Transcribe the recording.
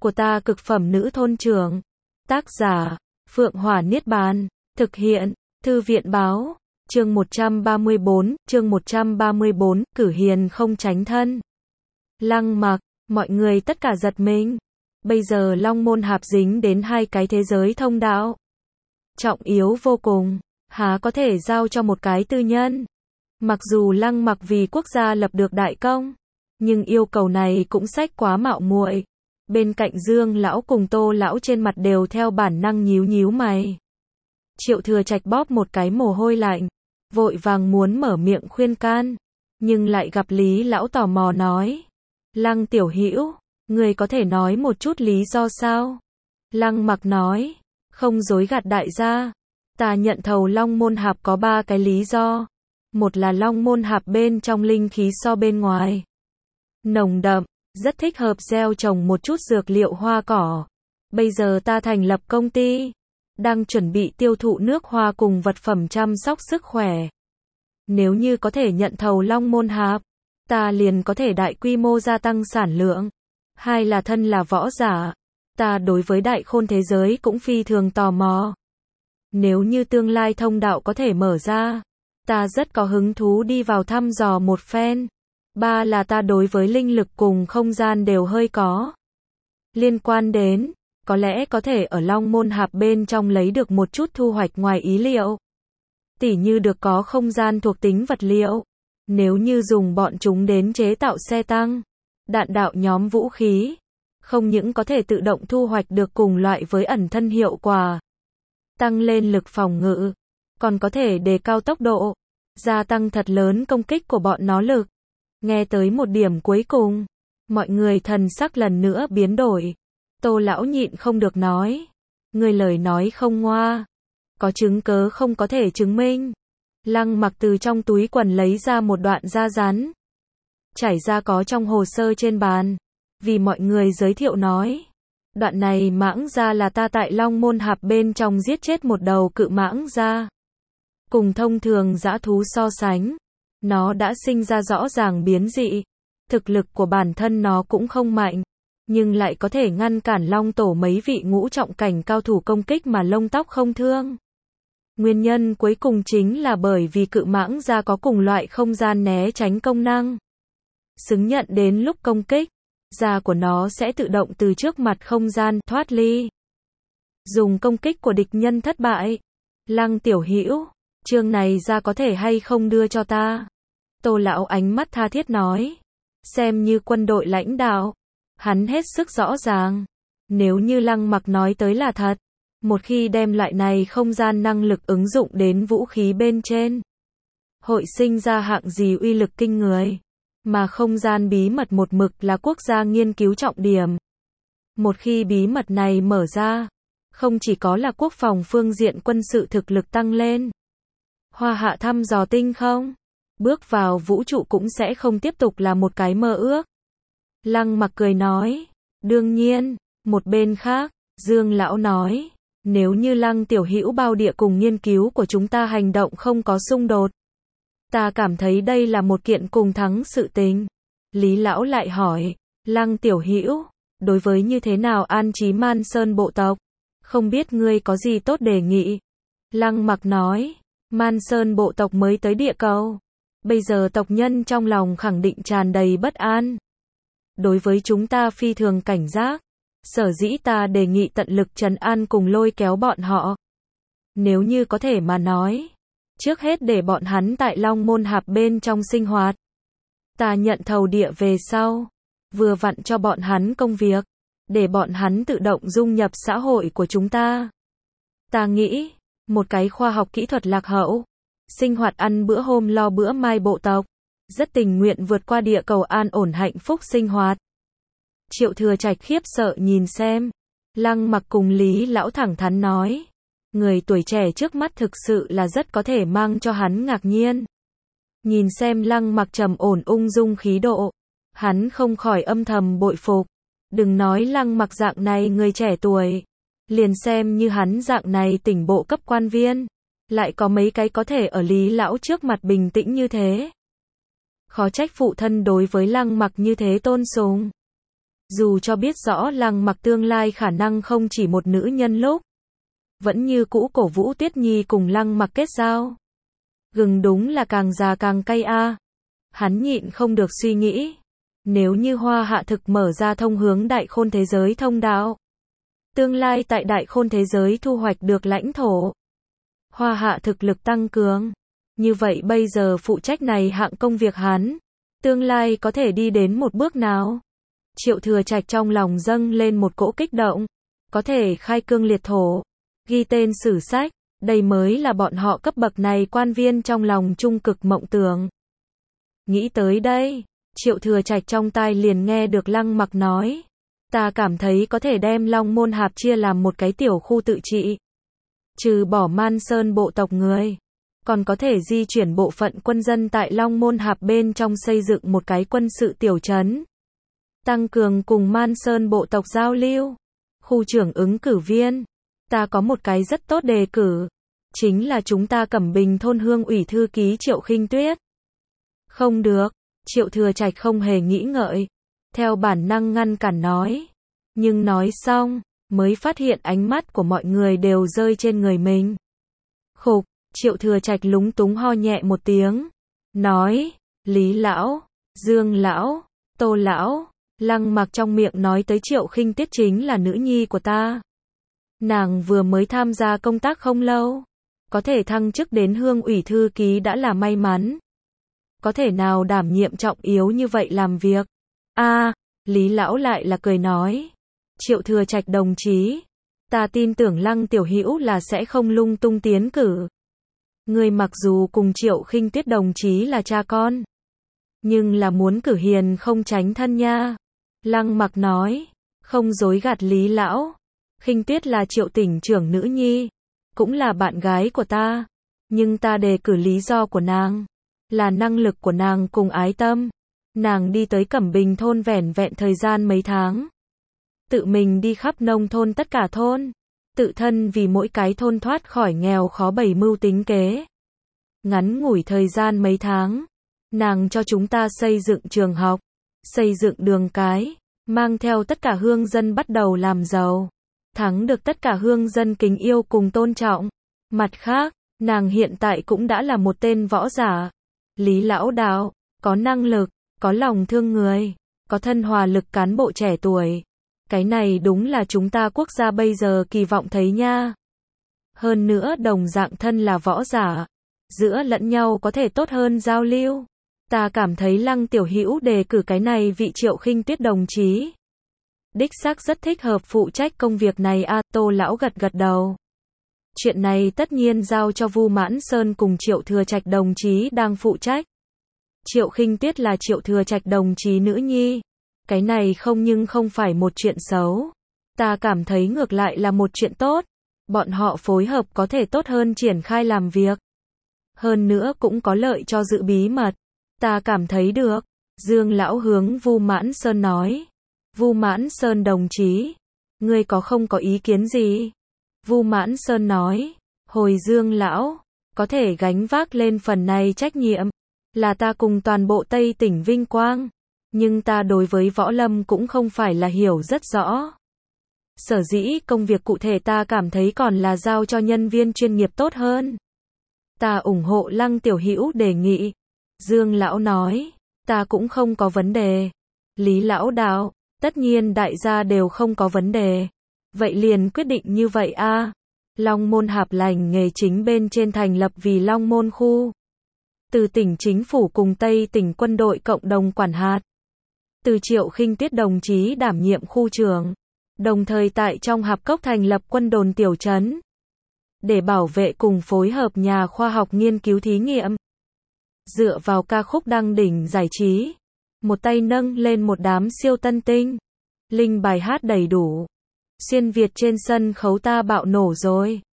của ta cực phẩm nữ thôn trưởng. Tác giả, Phượng Hỏa Niết Bàn. Thực hiện, Thư viện báo. Chương 134, cử hiền không tránh thân. Lăng Mặc, mọi người tất cả giật mình. Bây giờ Long Môn Hạp dính đến hai cái thế giới thông đạo. Trọng yếu vô cùng, há có thể giao cho một cái tư nhân. Mặc dù Lăng Mặc vì quốc gia lập được đại công, nhưng yêu cầu này cũng xách quá mạo muội. Bên cạnh Dương lão cùng Tô lão trên mặt đều theo bản năng nhíu nhíu mày. Triệu Thừa Trạch bóp một cái mồ hôi lạnh, vội vàng muốn mở miệng khuyên can, nhưng lại gặp Lý lão tò mò nói: "Lăng tiểu hữu, người có thể nói một chút lý do sao?" Lăng Mặc nói: "Không dối gạt đại gia, ta nhận thầu Long Môn Hạp có 3 cái lý do. Một là Long Môn Hạp bên trong linh khí so bên ngoài nồng đậm, rất thích hợp gieo trồng một chút dược liệu hoa cỏ. Bây giờ ta thành lập công ty, đang chuẩn bị tiêu thụ nước hoa cùng vật phẩm chăm sóc sức khỏe. Nếu như có thể nhận thầu Long Môn Hạp, ta liền có thể đại quy mô gia tăng sản lượng. Hai là thân là võ giả, ta đối với đại khôn thế giới cũng phi thường tò mò. Nếu như tương lai thông đạo có thể mở ra, ta rất có hứng thú đi vào thăm dò một phen. Ba là ta đối với linh lực cùng không gian đều hơi có liên quan đến, có lẽ có thể ở Long Môn Hạp bên trong lấy được một chút thu hoạch ngoài ý liệu. Tỉ như được có không gian thuộc tính vật liệu, nếu như dùng bọn chúng đến chế tạo xe tăng, đạn đạo nhóm vũ khí, không những có thể tự động thu hoạch được cùng loại với ẩn thân hiệu quả, tăng lên lực phòng ngự, còn có thể đề cao tốc độ, gia tăng thật lớn công kích của bọn nó lực." Nghe tới một điểm cuối cùng, mọi người thần sắc lần nữa biến đổi. Tô lão nhịn không được nói: "Người lời nói không ngoa, có chứng cớ không có thể chứng minh?" Lăng Mặc từ trong túi quần lấy ra một đoạn da rắn, trải ra có trong hồ sơ trên bàn, vì mọi người giới thiệu nói: "Đoạn này mãng da là ta tại Long Môn Hạp bên trong giết chết một đầu cự mãng da. Cùng thông thường dã thú so sánh, nó đã sinh ra rõ ràng biến dị. Thực lực của bản thân nó cũng không mạnh, nhưng lại có thể ngăn cản Long Tổ mấy vị ngũ trọng cảnh cao thủ công kích mà lông tóc không thương. Nguyên nhân cuối cùng chính là bởi vì cự mãng da có cùng loại không gian né tránh công năng. Xứng nhận đến lúc công kích, da của nó sẽ tự động từ trước mặt không gian thoát ly, dùng công kích của địch nhân thất bại. Lăng tiểu hữu, chương này da có thể hay không đưa cho ta?" Tô lão ánh mắt tha thiết nói. Xem như quân đội lãnh đạo, hắn hết sức rõ ràng, nếu như Lăng Mặc nói tới là thật, một khi đem loại này không gian năng lực ứng dụng đến vũ khí bên trên, hội sinh ra hạng gì uy lực kinh người, mà không gian bí mật một mực là quốc gia nghiên cứu trọng điểm. Một khi bí mật này mở ra, không chỉ có là quốc phòng phương diện quân sự thực lực tăng lên, hoa hạ thăm dò tinh không, bước vào vũ trụ cũng sẽ không tiếp tục là một cái mơ ước. Lăng Mặc cười nói: "Đương nhiên." Một bên khác, Dương lão nói: "Nếu như Lăng tiểu hữu bao địa cùng nghiên cứu của chúng ta hành động không có xung đột, ta cảm thấy đây là một kiện cùng thắng sự tình." Lý lão lại hỏi: "Lăng tiểu hữu, đối với như thế nào an trí Man Sơn bộ tộc, không biết ngươi có gì tốt đề nghị?" Lăng Mặc nói: "Man Sơn bộ tộc mới tới địa cầu, bây giờ tộc nhân trong lòng khẳng định tràn đầy bất an. Đối với chúng ta phi thường cảnh giác, sở dĩ ta đề nghị tận lực trấn an cùng lôi kéo bọn họ. Nếu như có thể mà nói, trước hết để bọn hắn tại Long Môn Hạp bên trong sinh hoạt. Ta nhận thầu địa về sau, vừa vặn cho bọn hắn công việc, để bọn hắn tự động dung nhập xã hội của chúng ta. Ta nghĩ, một cái khoa học kỹ thuật lạc hậu, sinh hoạt ăn bữa hôm lo bữa mai bộ tộc, rất tình nguyện vượt qua địa cầu an ổn hạnh phúc sinh hoạt." Triệu Thừa Trạch khiếp sợ nhìn xem. Lăng Mặc cùng Lý lão thẳng thắn nói: "Người tuổi trẻ trước mắt thực sự là rất có thể mang cho hắn ngạc nhiên." Nhìn xem Lăng Mặc trầm ổn ung dung khí độ, hắn không khỏi âm thầm bội phục. Đừng nói Lăng Mặc dạng này người trẻ tuổi, liền xem như hắn dạng này tỉnh bộ cấp quan viên, lại có mấy cái có thể ở Lý lão trước mặt bình tĩnh như thế. Khó trách phụ thân đối với Lăng Mặc như thế tôn sùng. Dù cho biết rõ Lăng Mặc tương lai khả năng không chỉ một nữ nhân lúc, vẫn như cũ cổ vũ Tuyết Nhi cùng Lăng Mặc kết giao. Gừng đúng là càng già càng cay a. Hắn nhịn không được suy nghĩ. Nếu như Hoa Hạ thực mở ra thông hướng đại khôn thế giới thông đạo, tương lai tại đại khôn thế giới thu hoạch được lãnh thổ, Hoa Hạ thực lực tăng cường, như vậy bây giờ phụ trách này hạng công việc hắn, tương lai có thể đi đến một bước nào? Triệu Thừa Trạch trong lòng dâng lên một cỗ kích động, có thể khai cương liệt thổ, ghi tên sử sách, đây mới là bọn họ cấp bậc này quan viên trong lòng trung cực mộng tưởng. Nghĩ tới đây, Triệu Thừa Trạch trong tai liền nghe được Lăng Mặc nói, ta cảm thấy có thể đem Long Môn Hạp chia làm một cái tiểu khu tự trị. Trừ bỏ Man Sơn bộ tộc người, còn có thể di chuyển bộ phận quân dân tại Long Môn Hạp bên trong xây dựng một cái quân sự tiểu trấn. Tăng cường cùng Man Sơn bộ tộc giao lưu. Khu trưởng ứng cử viên, ta có một cái rất tốt đề cử, chính là chúng ta Cẩm Bình thôn hương ủy thư ký Triệu Khinh Tuyết. Không được, Triệu Thừa Trạch không hề nghĩ ngợi, theo bản năng ngăn cản nói. Nhưng nói xong, mới phát hiện ánh mắt của mọi người đều rơi trên người mình. Khục, Triệu Thừa Trạch lúng túng ho nhẹ một tiếng, nói, Lý lão, Dương lão, Tô lão, Lăng Mặc trong miệng nói tới Triệu Khinh Tuyết chính là nữ nhi của ta. Nàng vừa mới tham gia công tác không lâu, có thể thăng chức đến hương ủy thư ký đã là may mắn. Có thể nào đảm nhiệm trọng yếu như vậy làm việc? Lý lão lại là cười nói, Triệu Thừa Trạch đồng chí, ta tin tưởng Lăng tiểu hữu là sẽ không lung tung tiến cử. Người mặc dù cùng Triệu Khinh Tuyết đồng chí là cha con, nhưng là muốn cử hiền không tránh thân nha. Lăng Mặc nói, không dối gạt Lý lão, Khinh Tuyết là Triệu tỉnh trưởng nữ nhi, cũng là bạn gái của ta, nhưng ta đề cử lý do của nàng là năng lực của nàng cùng ái tâm. Nàng đi tới Cẩm Bình thôn vẻn vẹn thời gian mấy tháng, tự mình đi khắp nông thôn tất cả thôn, tự thân vì mỗi cái thôn thoát khỏi nghèo khó bày mưu tính kế. Ngắn ngủi thời gian mấy tháng, nàng cho chúng ta xây dựng trường học, xây dựng đường cái, mang theo tất cả hương dân bắt đầu làm giàu, thắng được tất cả hương dân kính yêu cùng tôn trọng. Mặt khác, nàng hiện tại cũng đã là một tên võ giả. Lý lão đạo, có năng lực, có lòng thương người, có thân hòa lực cán bộ trẻ tuổi. Cái này đúng là chúng ta quốc gia bây giờ kỳ vọng thấy nha. Hơn nữa đồng dạng thân là võ giả, giữa lẫn nhau có thể tốt hơn giao lưu. Ta cảm thấy Lăng tiểu hữu đề cử cái này vị Triệu Khinh Tuyết đồng chí, đích xác rất thích hợp phụ trách công việc này a. Tô lão gật gật đầu. Chuyện này tất nhiên giao cho Vu Mãn Sơn cùng Triệu Thừa Trạch đồng chí đang phụ trách. Triệu Khinh Tuyết là Triệu Thừa Trạch đồng chí nữ nhi. Cái này không phải một chuyện xấu. Ta cảm thấy ngược lại là một chuyện tốt. Bọn họ phối hợp có thể tốt hơn triển khai làm việc. Hơn nữa cũng có lợi cho giữ bí mật. Ta cảm thấy được. Dương lão hướng Vu Mãn Sơn nói. Vu Mãn Sơn đồng chí, ngươi không có ý kiến gì? Vu Mãn Sơn nói, hồi Dương lão, có thể gánh vác lên phần này trách nhiệm, là ta cùng toàn bộ Tây tỉnh vinh quang, nhưng ta đối với võ lâm cũng không phải là hiểu rất rõ. Sở dĩ công việc cụ thể ta cảm thấy còn là giao cho nhân viên chuyên nghiệp tốt hơn. Ta ủng hộ Lăng tiểu hữu đề nghị. Dương lão nói, ta cũng không có vấn đề. Lý lão đạo, tất nhiên đại gia đều không có vấn đề. Vậy liền quyết định như vậy a. Long Môn Hạp lành nghề chính bên trên thành lập vì Long Môn khu. Từ tỉnh chính phủ cùng Tây tỉnh quân đội cộng đồng quản hạt. Từ Triệu Khinh Tuyết đồng chí đảm nhiệm khu trưởng. Đồng thời tại trong Hạp Cốc thành lập quân đồn tiểu trấn. Để bảo vệ cùng phối hợp nhà khoa học nghiên cứu thí nghiệm. Dựa vào ca khúc đăng đỉnh giải trí. Một tay nâng lên một đám siêu tân tinh. Linh bài hát đầy đủ. Xuyên Việt trên sân khấu ta bạo nổ rồi.